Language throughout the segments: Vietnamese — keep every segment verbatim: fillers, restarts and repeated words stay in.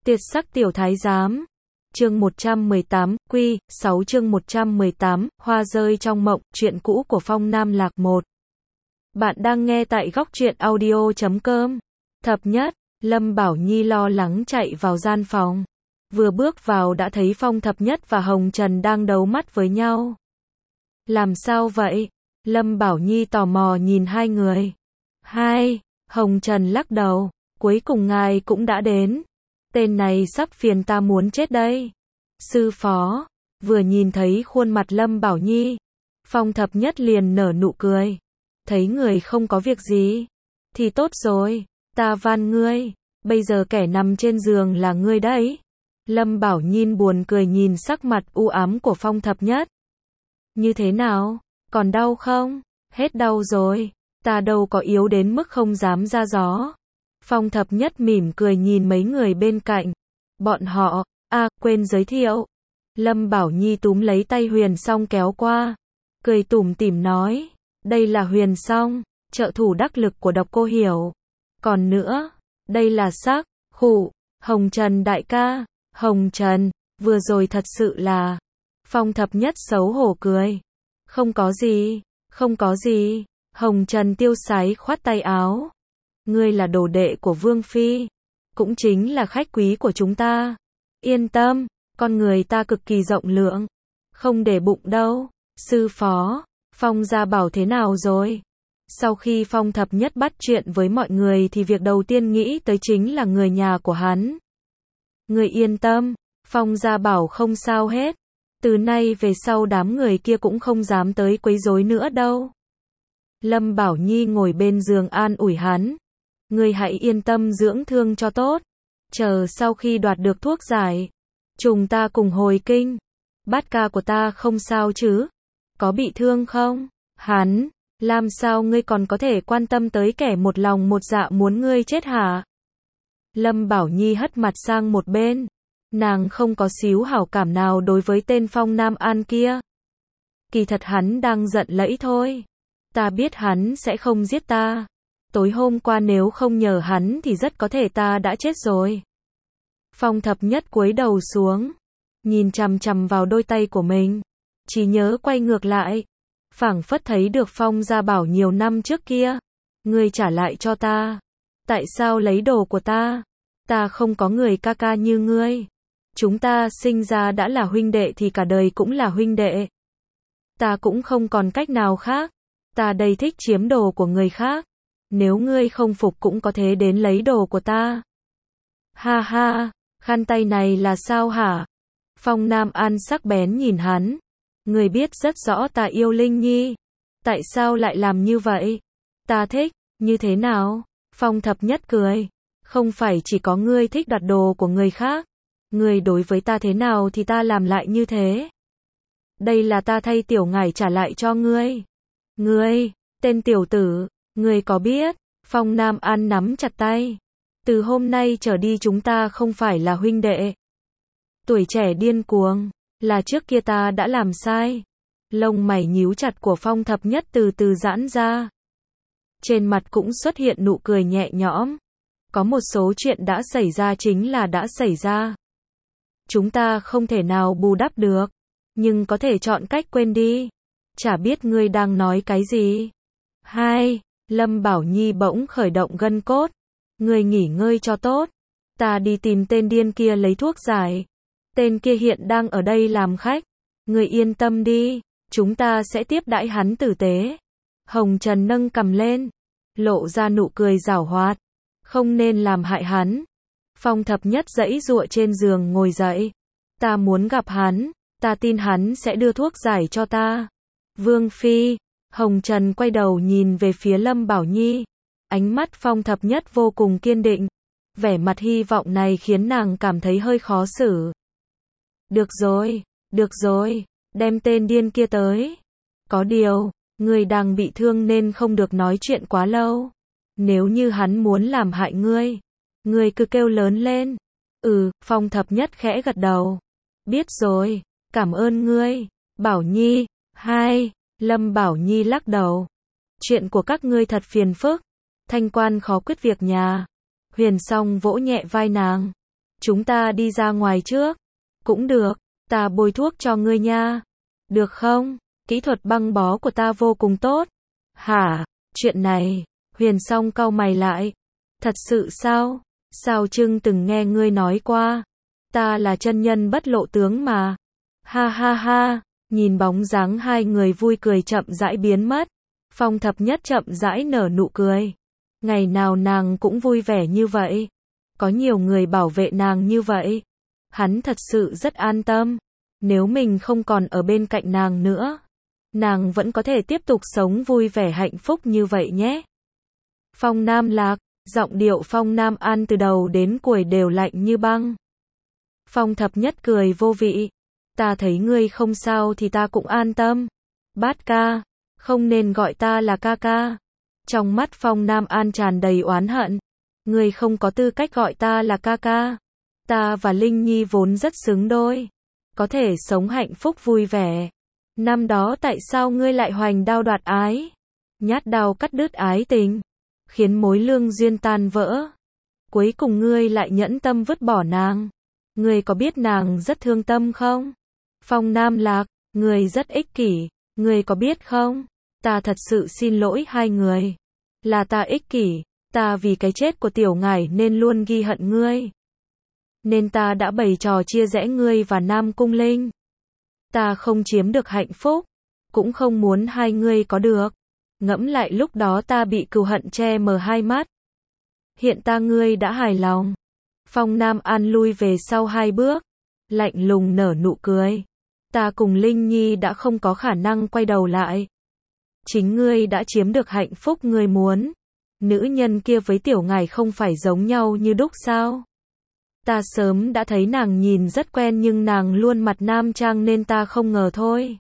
Tuyệt sắc tiểu thái giám. Chương một trăm mười tám, Quy, sáu chương một trăm mười tám, Hoa rơi trong mộng, truyện cũ của Phong Nam Lạc một. Bạn đang nghe tại góc truyện audio chấm com. Thập nhất, Lâm Bảo Nhi lo lắng chạy vào gian phòng. Vừa bước vào đã thấy Phong Thập Nhất và Hồng Trần đang đấu mắt với nhau. Làm sao vậy? Lâm Bảo Nhi tò mò nhìn hai người. Hai, Hồng Trần lắc đầu, cuối cùng ngài cũng đã đến. Tên này sắp phiền ta muốn chết đây. Sư phó, vừa nhìn thấy khuôn mặt Lâm Bảo Nhi, Phong Thập Nhất liền nở nụ cười. Thấy người không có việc gì, thì tốt rồi, ta van ngươi, bây giờ kẻ nằm trên giường là ngươi đấy. Lâm Bảo Nhi buồn cười nhìn sắc mặt u ám của Phong Thập Nhất. Như thế nào, còn đau không? Hết đau rồi, ta đâu có yếu đến mức không dám ra gió. Phong Thập Nhất mỉm cười nhìn mấy người bên cạnh. Bọn họ, à, quên giới thiệu. Lâm Bảo Nhi túm lấy tay Huyền Song kéo qua. Cười tủm tỉm nói, đây là Huyền Song, trợ thủ đắc lực của Độc Cô Hiểu. Còn nữa, đây là Sắc, Khụ, Hồng Trần đại ca. Hồng Trần, vừa rồi thật sự là... Phong Thập Nhất xấu hổ cười. Không có gì, không có gì. Hồng Trần tiêu sái khoát tay áo. Ngươi là đồ đệ của Vương Phi, cũng chính là khách quý của chúng ta. Yên tâm, con người ta cực kỳ rộng lượng, không để bụng đâu. Sư phó, Phong gia bảo thế nào rồi? Sau khi Phong Thập Nhất bắt chuyện với mọi người thì việc đầu tiên nghĩ tới chính là người nhà của hắn. Người yên tâm, Phong gia bảo không sao hết. Từ nay về sau đám người kia cũng không dám tới quấy rối nữa đâu. Lâm Bảo Nhi ngồi bên giường an ủi hắn. Ngươi hãy yên tâm dưỡng thương cho tốt. Chờ sau khi đoạt được thuốc giải, chúng ta cùng hồi kinh. Bát ca của ta không sao chứ? Có bị thương không? Hắn, làm sao ngươi còn có thể quan tâm tới kẻ một lòng một dạ muốn ngươi chết hả? Lâm Bảo Nhi hất mặt sang một bên. Nàng không có xíu hảo cảm nào đối với tên Phong Nam An kia. Kỳ thật hắn đang giận lẫy thôi. Ta biết hắn sẽ không giết ta. Tối hôm qua nếu không nhờ hắn thì rất có thể ta đã chết rồi. Phong Thập Nhất cúi đầu xuống, nhìn chằm chằm vào đôi tay của mình, chỉ nhớ quay ngược lại, phảng phất thấy được Phong gia bảo nhiều năm trước kia. Ngươi trả lại cho ta. Tại sao lấy đồ của ta? Ta không có người ca ca như ngươi. Chúng ta sinh ra đã là huynh đệ thì cả đời cũng là huynh đệ. Ta cũng không còn cách nào khác. Ta đây thích chiếm đồ của người khác. Nếu ngươi không phục cũng có thể đến lấy đồ của ta. Ha ha, khăn tay này là sao hả? Phong Nam An sắc bén nhìn hắn. Ngươi biết rất rõ ta yêu Linh Nhi. Tại sao lại làm như vậy? Ta thích, như thế nào? Phong Thập Nhất cười. Không phải chỉ có ngươi thích đoạt đồ của người khác. Ngươi đối với ta thế nào thì ta làm lại như thế. Đây là ta thay tiểu ngải trả lại cho ngươi. Ngươi, tên tiểu tử. Ngươi có biết, Phong Nam An nắm chặt tay. Từ hôm nay trở đi chúng ta không phải là huynh đệ. Tuổi trẻ điên cuồng, là trước kia ta đã làm sai. Lông mày nhíu chặt của Phong Thập Nhất từ từ giãn ra. Trên mặt cũng xuất hiện nụ cười nhẹ nhõm. Có một số chuyện đã xảy ra chính là đã xảy ra. Chúng ta không thể nào bù đắp được, nhưng có thể chọn cách quên đi. Chả biết ngươi đang nói cái gì. Hai. Lâm Bảo Nhi bỗng khởi động gân cốt. Ngươi nghỉ ngơi cho tốt. Ta đi tìm tên điên kia lấy thuốc giải. Tên kia hiện đang ở đây làm khách. Ngươi yên tâm đi, chúng ta sẽ tiếp đãi hắn tử tế. Hồng Trần nâng cằm lên, lộ ra nụ cười giảo hoạt. Không nên làm hại hắn. Phong Thập Nhất giãy giụa trên giường ngồi dậy. Ta muốn gặp hắn, ta tin hắn sẽ đưa thuốc giải cho ta. Vương Phi. Hồng Trần quay đầu nhìn về phía Lâm Bảo Nhi. Ánh mắt Phong Thập Nhất vô cùng kiên định. Vẻ mặt hy vọng này khiến nàng cảm thấy hơi khó xử. Được rồi, được rồi, đem tên điên kia tới. Có điều, ngươi đang bị thương nên không được nói chuyện quá lâu. Nếu như hắn muốn làm hại ngươi, ngươi cứ kêu lớn lên. Ừ, Phong Thập Nhất khẽ gật đầu. Biết rồi, cảm ơn ngươi, Bảo Nhi. Hai. Lâm Bảo Nhi lắc đầu. Chuyện của các ngươi thật phiền phức. Thanh quan khó quyết việc nhà. Huyền Song vỗ nhẹ vai nàng. Chúng ta đi ra ngoài trước. Cũng được, ta bôi thuốc cho ngươi nha. Được không? Kỹ thuật băng bó của ta vô cùng tốt. Hả? Chuyện này, Huyền Song cau mày lại. Thật sự sao? Sao Trưng từng nghe ngươi nói qua? Ta là chân nhân bất lộ tướng mà. Ha ha ha, nhìn bóng dáng hai người vui cười chậm rãi biến mất. Phong Thập Nhất chậm rãi nở nụ cười. Ngày nào nàng cũng vui vẻ như vậy. Có nhiều người bảo vệ nàng như vậy. Hắn thật sự rất an tâm. Nếu mình không còn ở bên cạnh nàng nữa, nàng vẫn có thể tiếp tục sống vui vẻ hạnh phúc như vậy nhé. Phong Nam Lạc, giọng điệu Phong Nam An từ đầu đến cuối đều lạnh như băng. Phong Thập Nhất cười vô vị. Ta thấy ngươi không sao thì ta cũng an tâm. Bát ca, không nên gọi ta là ca ca. Trong mắt Phong Nam An tràn đầy oán hận. Ngươi không có tư cách gọi ta là ca ca. Ta và Linh Nhi vốn rất xứng đôi. Có thể sống hạnh phúc vui vẻ. Năm đó tại sao ngươi lại hoành đao đoạt ái? Nhát đao cắt đứt ái tình, khiến mối lương duyên tan vỡ. Cuối cùng ngươi lại nhẫn tâm vứt bỏ nàng. Ngươi có biết nàng rất thương tâm không? Phong Nam Lạc, ngươi rất ích kỷ. Ngươi có biết không? Ta thật sự xin lỗi hai người. Là ta ích kỷ. Ta vì cái chết của tiểu ngải nên luôn ghi hận ngươi. Nên ta đã bày trò chia rẽ ngươi và Nam Cung Linh. Ta không chiếm được hạnh phúc, cũng không muốn hai ngươi có được. Ngẫm lại lúc đó ta bị cừu hận che mờ hai mắt. Hiện ta ngươi đã hài lòng. Phong Nam An lui về sau hai bước, lạnh lùng nở nụ cười. Ta cùng Linh Nhi đã không có khả năng quay đầu lại. Chính ngươi đã chiếm được hạnh phúc ngươi muốn. Nữ nhân kia với tiểu ngải không phải giống nhau như đúc sao? Ta sớm đã thấy nàng nhìn rất quen nhưng nàng luôn mặt nam trang nên ta không ngờ thôi.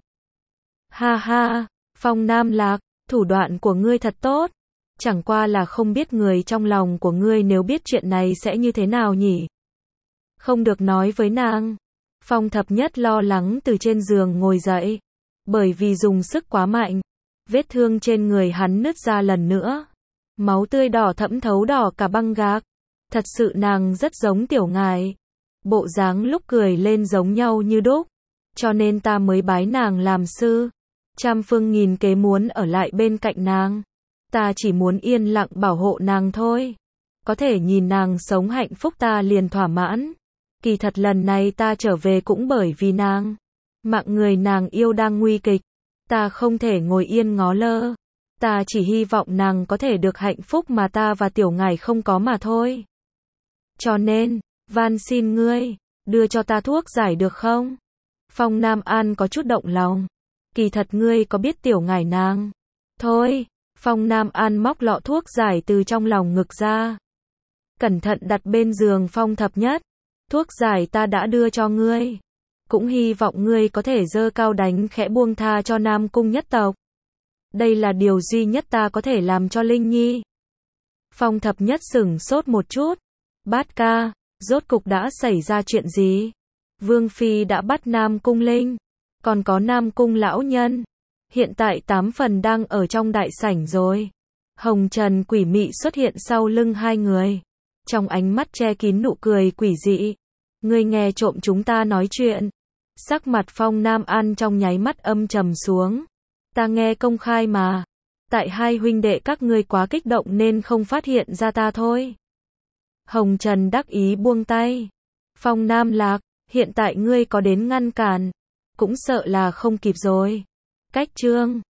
Ha ha, Phong Nam Lạc, thủ đoạn của ngươi thật tốt. Chẳng qua là không biết người trong lòng của ngươi nếu biết chuyện này sẽ như thế nào nhỉ? Không được nói với nàng. Phong Thập Nhất lo lắng từ trên giường ngồi dậy. Bởi vì dùng sức quá mạnh, vết thương trên người hắn nứt ra lần nữa. Máu tươi đỏ thẫm thấu đỏ cả băng gạc. Thật sự nàng rất giống tiểu ngải. Bộ dáng lúc cười lên giống nhau như đúc. Cho nên ta mới bái nàng làm sư. Trăm phương nghìn kế muốn ở lại bên cạnh nàng. Ta chỉ muốn yên lặng bảo hộ nàng thôi. Có thể nhìn nàng sống hạnh phúc ta liền thỏa mãn. Kỳ thật lần này ta trở về cũng bởi vì nàng. Mạng người nàng yêu đang nguy kịch. Ta không thể ngồi yên ngó lơ. Ta chỉ hy vọng nàng có thể được hạnh phúc mà ta và tiểu ngải không có mà thôi. Cho nên, van xin ngươi, đưa cho ta thuốc giải được không? Phong Nam An có chút động lòng. Kỳ thật ngươi có biết tiểu ngải nàng? Thôi, Phong Nam An móc lọ thuốc giải từ trong lòng ngực ra. Cẩn thận đặt bên giường Phong Thập Nhất. Thuốc giải ta đã đưa cho ngươi. Cũng hy vọng ngươi có thể giơ cao đánh khẽ buông tha cho Nam Cung nhất tộc. Đây là điều duy nhất ta có thể làm cho Linh Nhi. Phong Thập Nhất sửng sốt một chút. Bát ca, rốt cục đã xảy ra chuyện gì? Vương Phi đã bắt Nam Cung Linh. Còn có Nam Cung lão nhân. Hiện tại tám phần đang ở trong đại sảnh rồi. Hồng Trần quỷ mị xuất hiện sau lưng hai người. Trong ánh mắt che kín nụ cười quỷ dị. Ngươi nghe trộm chúng ta nói chuyện. Sắc mặt Phong Nam An trong nháy mắt âm trầm xuống. Ta nghe công khai mà. Tại hai huynh đệ các ngươi quá kích động nên không phát hiện ra ta thôi. Hồng Trần đắc ý buông tay. Phong Nam Lạc, hiện tại ngươi có đến ngăn cản. Cũng sợ là không kịp rồi. Cách chương